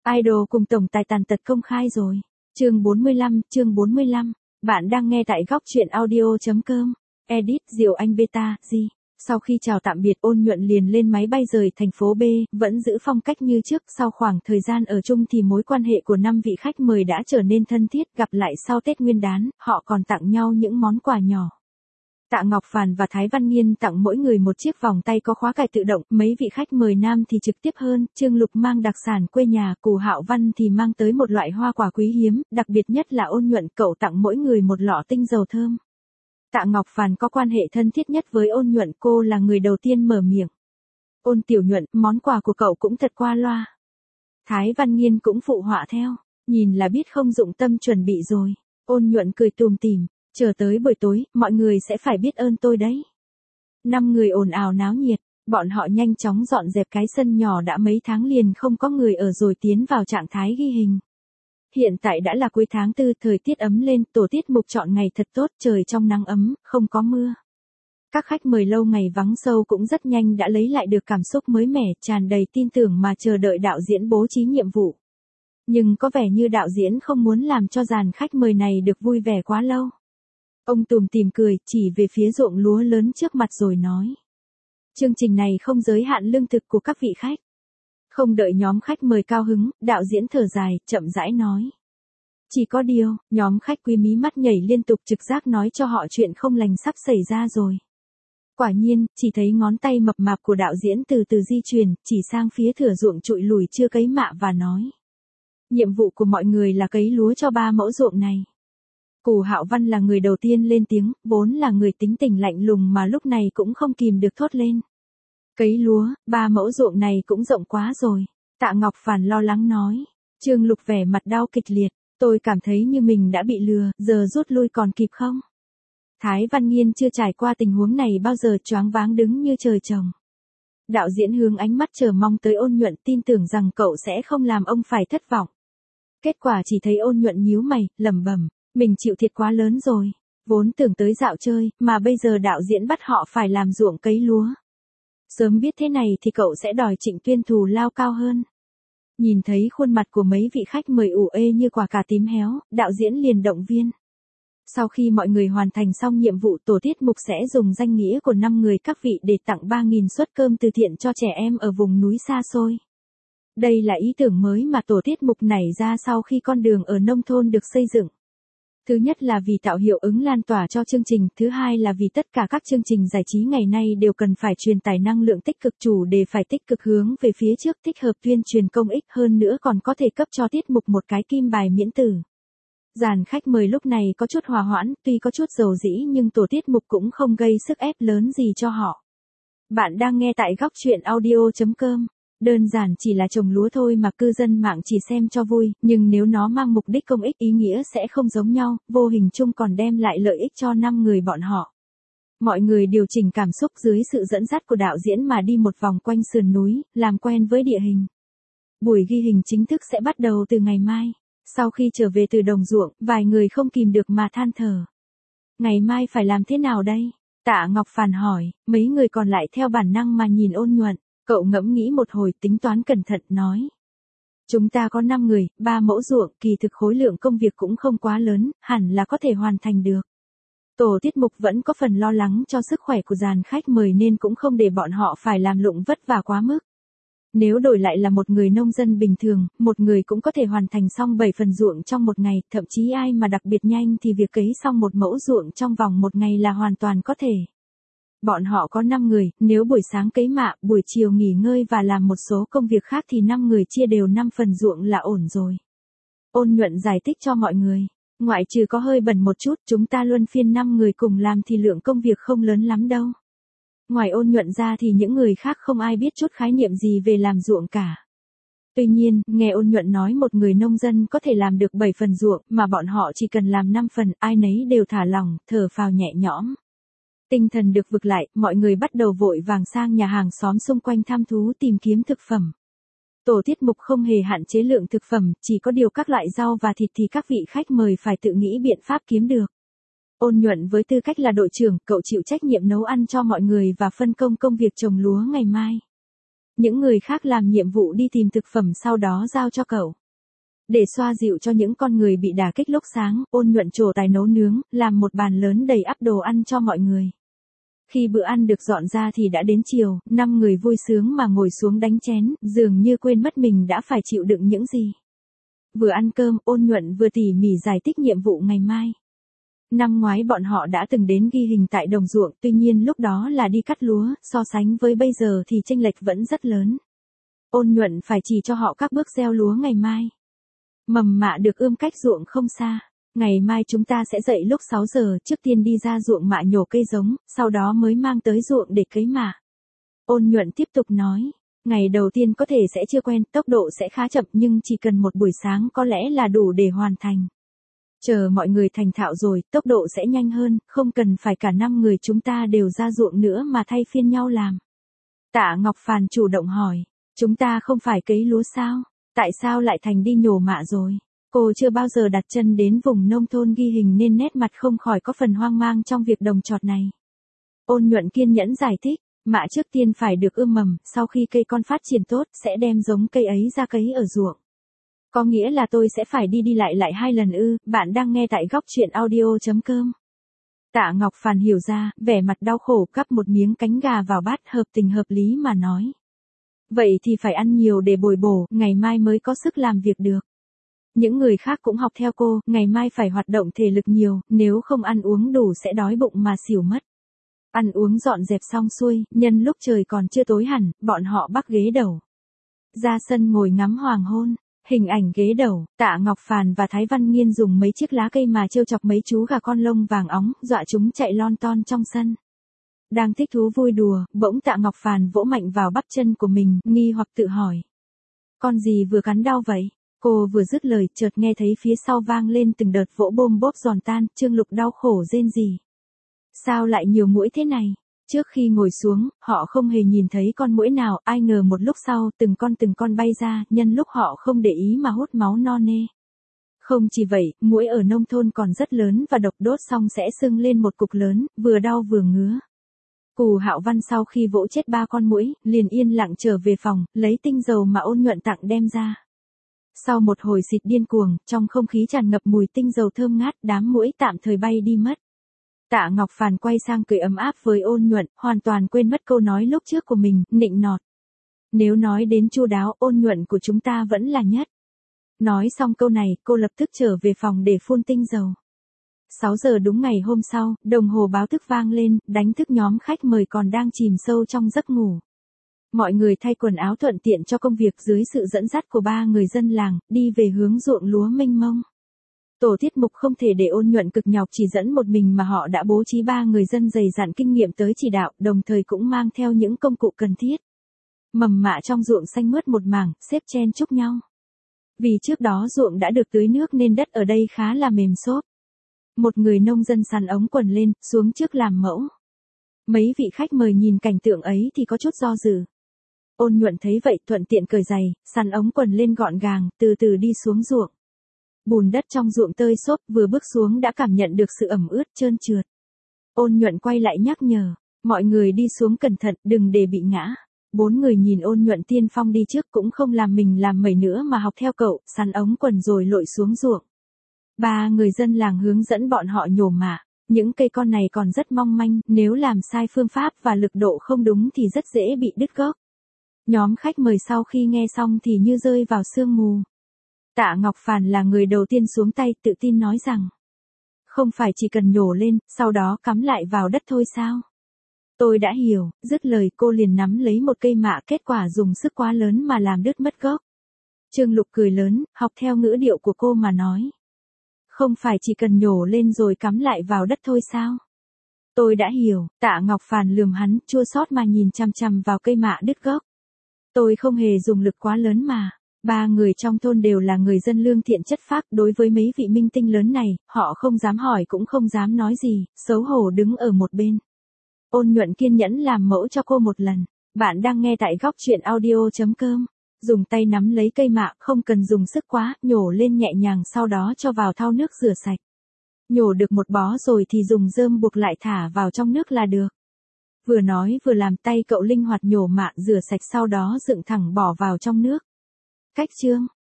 Idol cùng tổng tài tàn tật công khai rồi. Chương 45. Bạn đang nghe tại góc truyện audio.com. Edit Diệu Anh Beta, gì? Sau khi chào tạm biệt Ôn Nhuận liền lên máy bay rời thành phố B, vẫn giữ phong cách như trước. Sau khoảng thời gian ở chung thì mối quan hệ của 5 vị khách mời đã trở nên thân thiết. Gặp lại sau Tết Nguyên đán, họ còn tặng nhau những món quà nhỏ. Tạ Ngọc Phàn và Thái Văn Nghiên tặng mỗi người một chiếc vòng tay có khóa cài tự động, mấy vị khách mời nam thì trực tiếp hơn, Trương Lục mang đặc sản quê nhà, Cù Hạo Văn thì mang tới một loại hoa quả quý hiếm, đặc biệt nhất là Ôn Nhuận, cậu tặng mỗi người một lọ tinh dầu thơm. Tạ Ngọc Phàn có quan hệ thân thiết nhất với Ôn Nhuận, cô là người đầu tiên mở miệng. Ôn Tiểu Nhuận, món quà của cậu cũng thật qua loa. Thái Văn Nghiên cũng phụ họa theo, nhìn là biết không dụng tâm chuẩn bị rồi. Ôn Nhuận cười tùm tìm. Chờ tới buổi tối, mọi người sẽ phải biết ơn tôi đấy. 5 người ồn ào náo nhiệt, bọn họ nhanh chóng dọn dẹp cái sân nhỏ đã mấy tháng liền không có người ở rồi tiến vào trạng thái ghi hình. Hiện tại đã là cuối tháng 4, thời tiết ấm lên, tổ tiết mục chọn ngày thật tốt, trời trong nắng ấm, không có mưa. Các khách mời lâu ngày vắng sâu cũng rất nhanh đã lấy lại được cảm xúc mới mẻ, tràn đầy tin tưởng mà chờ đợi đạo diễn bố trí nhiệm vụ. Nhưng có vẻ như đạo diễn không muốn làm cho dàn khách mời này được vui vẻ quá lâu. Ông tùm tìm cười, chỉ về phía ruộng lúa lớn trước mặt rồi nói. Chương trình này không giới hạn lương thực của các vị khách. Không đợi nhóm khách mời cao hứng, đạo diễn thở dài, chậm rãi nói. Chỉ có điều, nhóm khách quý mí mắt nhảy liên tục trực giác nói cho họ chuyện không lành sắp xảy ra rồi. Quả nhiên, chỉ thấy ngón tay mập mạp của đạo diễn từ từ di chuyển, chỉ sang phía thửa ruộng trụi lùi chưa cấy mạ và nói. Nhiệm vụ của mọi người là cấy lúa cho 3 mẫu ruộng này. Cù Hạo Văn là người đầu tiên lên tiếng, vốn là người tính tình lạnh lùng mà lúc này cũng không kìm được thốt lên. Cấy lúa, 3 mẫu ruộng này cũng rộng quá rồi. Tạ Ngọc Phàn lo lắng nói. Trương Lục vẻ mặt đau kịch liệt, tôi cảm thấy như mình đã bị lừa, giờ rút lui còn kịp không? Thái Văn Nghiên chưa trải qua tình huống này bao giờ, choáng váng đứng như trời trồng. Đạo diễn hướng ánh mắt chờ mong tới Ôn Nhuận, tin tưởng rằng cậu sẽ không làm ông phải thất vọng. Kết quả chỉ thấy Ôn Nhuận nhíu mày, lẩm bẩm. Mình chịu thiệt quá lớn rồi, vốn tưởng tới dạo chơi, mà bây giờ đạo diễn bắt họ phải làm ruộng cấy lúa. Sớm biết thế này thì cậu sẽ đòi Trịnh Tuyên thù lao cao hơn. Nhìn thấy khuôn mặt của mấy vị khách mời ủ ê như quả cà tím héo, đạo diễn liền động viên. Sau khi mọi người hoàn thành xong nhiệm vụ, tổ tiết mục sẽ dùng danh nghĩa của 5 người các vị để tặng 3.000 suất cơm từ thiện cho trẻ em ở vùng núi xa xôi. Đây là ý tưởng mới mà tổ tiết mục nảy ra sau khi con đường ở nông thôn được xây dựng. Thứ nhất là vì tạo hiệu ứng lan tỏa cho chương trình, thứ hai là vì tất cả các chương trình giải trí ngày nay đều cần phải truyền tải năng lượng tích cực, chủ đề phải tích cực hướng về phía trước, thích hợp tuyên truyền công ích, hơn nữa còn có thể cấp cho tiết mục một cái kim bài miễn tử. Dàn khách mời lúc này có chút hòa hoãn, tuy có chút dầu dĩ nhưng tổ tiết mục cũng không gây sức ép lớn gì cho họ. Bạn đang nghe tại góc truyện audio.com. Đơn giản chỉ là trồng lúa thôi mà cư dân mạng chỉ xem cho vui, nhưng nếu nó mang mục đích công ích, ý nghĩa sẽ không giống nhau, vô hình chung còn đem lại lợi ích cho 5 người bọn họ. Mọi người điều chỉnh cảm xúc dưới sự dẫn dắt của đạo diễn mà đi một vòng quanh sườn núi, làm quen với địa hình. Buổi ghi hình chính thức sẽ bắt đầu từ ngày mai. Sau khi trở về từ đồng ruộng, vài người không kìm được mà than thở. Ngày mai phải làm thế nào đây? Tạ Ngọc Phàn hỏi, mấy người còn lại theo bản năng mà nhìn Ôn Nhuận. Cậu ngẫm nghĩ một hồi, tính toán cẩn thận, nói. Chúng ta có 5 người, 3 mẫu ruộng, kỳ thực khối lượng công việc cũng không quá lớn, hẳn là có thể hoàn thành được. Tổ tiết mục vẫn có phần lo lắng cho sức khỏe của dàn khách mời nên cũng không để bọn họ phải làm lụng vất vả quá mức. Nếu đổi lại là một người nông dân bình thường, một người cũng có thể hoàn thành xong 7 phần ruộng trong một ngày, thậm chí ai mà đặc biệt nhanh thì việc cấy xong một mẫu ruộng trong vòng một ngày là hoàn toàn có thể. Bọn họ có 5 người, nếu buổi sáng cấy mạ, buổi chiều nghỉ ngơi và làm một số công việc khác thì 5 người chia đều 5 phần ruộng là ổn rồi. Ôn Nhuận giải thích cho mọi người, ngoại trừ có hơi bẩn một chút, chúng ta luân phiên 5 người cùng làm thì lượng công việc không lớn lắm đâu. Ngoài Ôn Nhuận ra thì những người khác không ai biết chút khái niệm gì về làm ruộng cả. Tuy nhiên, nghe Ôn Nhuận nói một người nông dân có thể làm được 7 phần ruộng, mà bọn họ chỉ cần làm 5 phần, ai nấy đều thả lỏng, thở phào nhẹ nhõm. Tinh thần được vực lại, mọi người bắt đầu vội vàng sang nhà hàng xóm xung quanh thăm thú tìm kiếm thực phẩm. Tổ tiết mục không hề hạn chế lượng thực phẩm, chỉ có điều các loại rau và thịt thì các vị khách mời phải tự nghĩ biện pháp kiếm được. Ôn Nhuận với tư cách là đội trưởng, cậu chịu trách nhiệm nấu ăn cho mọi người và phân công công việc trồng lúa ngày mai. Những người khác làm nhiệm vụ đi tìm thực phẩm sau đó giao cho cậu. Để xoa dịu cho những con người bị đả kích lúc sáng, Ôn Nhuận trổ tài nấu nướng, làm một bàn lớn đầy ắp đồ ăn cho mọi người. Khi bữa ăn được dọn ra thì đã đến chiều, 5 người vui sướng mà ngồi xuống đánh chén, dường như quên mất mình đã phải chịu đựng những gì. Vừa ăn cơm, Ôn Nhuận vừa tỉ mỉ giải thích nhiệm vụ ngày mai. Năm ngoái bọn họ đã từng đến ghi hình tại đồng ruộng, tuy nhiên lúc đó là đi cắt lúa, so sánh với bây giờ thì chênh lệch vẫn rất lớn. Ôn Nhuận phải chỉ cho họ các bước gieo lúa ngày mai. Mầm mạ được ươm cách ruộng không xa. Ngày mai chúng ta sẽ dậy lúc 6 giờ, trước tiên đi ra ruộng mạ nhổ cây giống, sau đó mới mang tới ruộng để cấy mạ. Ôn Nhuận tiếp tục nói, ngày đầu tiên có thể sẽ chưa quen, tốc độ sẽ khá chậm nhưng chỉ cần một buổi sáng có lẽ là đủ để hoàn thành. Chờ mọi người thành thạo rồi, tốc độ sẽ nhanh hơn, không cần phải cả 5 người chúng ta đều ra ruộng nữa mà thay phiên nhau làm. Tạ Ngọc Phàn chủ động hỏi, chúng ta không phải cấy lúa sao? Tại sao lại thành đi nhổ mạ rồi? Cô chưa bao giờ đặt chân đến vùng nông thôn ghi hình nên nét mặt không khỏi có phần hoang mang trong việc đồng trọt này. Ôn Nhuận kiên nhẫn giải thích, mạ trước tiên phải được ươm mầm, sau khi cây con phát triển tốt sẽ đem giống cây ấy ra cấy ở ruộng. Có nghĩa là tôi sẽ phải đi lại 2 lần ư? Bạn đang nghe tại góc truyện audio.com. Tạ Ngọc Phàn hiểu ra, vẻ mặt đau khổ cắp một miếng cánh gà vào bát, hợp tình hợp lý mà nói. Vậy thì phải ăn nhiều để bồi bổ, ngày mai mới có sức làm việc được. Những người khác cũng học theo cô, ngày mai phải hoạt động thể lực nhiều, nếu không ăn uống đủ sẽ đói bụng mà xỉu mất. Ăn uống dọn dẹp xong xuôi, nhân lúc trời còn chưa tối hẳn, bọn họ bắc ghế đầu. Ra sân ngồi ngắm hoàng hôn. Hình ảnh ghế đầu, Tạ Ngọc Phàn và Thái Văn Nghiên dùng mấy chiếc lá cây mà trêu chọc mấy chú gà con lông vàng óng, dọa chúng chạy lon ton trong sân. Đang thích thú vui đùa, bỗng Tạ Ngọc Phàn vỗ mạnh vào bắp chân của mình, nghi hoặc tự hỏi. Con gì vừa cắn đau vậy? Cô vừa dứt lời, chợt nghe thấy phía sau vang lên từng đợt vỗ bôm bốp giòn tan, Trương Lục đau khổ rên rỉ. Sao lại nhiều muỗi thế này? Trước khi ngồi xuống, họ không hề nhìn thấy con muỗi nào, ai ngờ một lúc sau, từng con bay ra, nhân lúc họ không để ý mà hút máu no nê. Không chỉ vậy, muỗi ở nông thôn còn rất lớn và độc, đốt xong sẽ sưng lên một cục lớn, vừa đau vừa ngứa. Cù Hạo Văn sau khi vỗ chết 3 con muỗi, liền yên lặng trở về phòng, lấy tinh dầu mà Ôn Nhuận tặng đem ra. Sau một hồi xịt điên cuồng, trong không khí tràn ngập mùi tinh dầu thơm ngát, đám muỗi tạm thời bay đi mất. Tạ Ngọc Phàn quay sang cười ấm áp với Ôn Nhuận, hoàn toàn quên mất câu nói lúc trước của mình, nịnh nọt. Nếu nói đến chu đáo, Ôn Nhuận của chúng ta vẫn là nhất. Nói xong câu này, cô lập tức trở về phòng để phun tinh dầu. 6 giờ đúng ngày hôm sau, đồng hồ báo thức vang lên, đánh thức nhóm khách mời còn đang chìm sâu trong giấc ngủ. Mọi người thay quần áo thuận tiện cho công việc dưới sự dẫn dắt của 3 người dân làng, đi về hướng ruộng lúa mênh mông. Tổ tiết mục không thể để Ôn Nhuận cực nhọc chỉ dẫn một mình mà họ đã bố trí 3 người dân dày dặn kinh nghiệm tới chỉ đạo, đồng thời cũng mang theo những công cụ cần thiết. Mầm mạ trong ruộng xanh mướt một mảng, xếp chen chúc nhau. Vì trước đó ruộng đã được tưới nước nên đất ở đây khá là mềm xốp. Một người nông dân sắn ống quần lên, xuống trước làm mẫu. Mấy vị khách mời nhìn cảnh tượng ấy thì có chút do dự. Ôn Nhuận thấy vậy thuận tiện cởi giày, sắn ống quần lên gọn gàng, từ từ đi xuống ruộng. Bùn đất trong ruộng tơi xốp, vừa bước xuống đã cảm nhận được sự ẩm ướt trơn trượt. Ôn Nhuận quay lại nhắc nhở, mọi người đi xuống cẩn thận, đừng để bị ngã. 4 người nhìn Ôn Nhuận tiên phong đi trước cũng không làm mình làm mẩy nữa mà học theo cậu, sắn ống quần rồi lội xuống ruộng. 3 người dân làng hướng dẫn bọn họ nhổ mạ. Những cây con này còn rất mong manh, nếu làm sai phương pháp và lực độ không đúng thì rất dễ bị đứt gốc. Nhóm khách mời sau khi nghe xong thì như rơi vào sương mù. Tạ Ngọc Phàn là người đầu tiên xuống tay, tự tin nói rằng, không phải chỉ cần nhổ lên, sau đó cắm lại vào đất thôi sao? Tôi đã hiểu, dứt lời cô liền nắm lấy một cây mạ, kết quả dùng sức quá lớn mà làm đứt mất gốc. Trương Lục cười lớn, học theo ngữ điệu của cô mà nói. Không phải chỉ cần nhổ lên rồi cắm lại vào đất thôi sao? Tôi đã hiểu, Tạ Ngọc Phàn lườm hắn, chua xót mà nhìn chằm chằm vào cây mạ đứt gốc. Tôi không hề dùng lực quá lớn mà. 3 người trong thôn đều là người dân lương thiện chất phác, đối với mấy vị minh tinh lớn này, họ không dám hỏi cũng không dám nói gì, xấu hổ đứng ở một bên. Ôn Nhuận kiên nhẫn làm mẫu cho cô một lần. Bạn đang nghe tại góc truyện audio.com. Dùng tay nắm lấy cây mạ, không cần dùng sức quá, nhổ lên nhẹ nhàng sau đó cho vào thau nước rửa sạch. Nhổ được một bó rồi thì dùng rơm buộc lại thả vào trong nước là được. Vừa nói vừa làm, tay cậu linh hoạt nhổ mạ rửa sạch sau đó dựng thẳng bỏ vào trong nước. Cách chương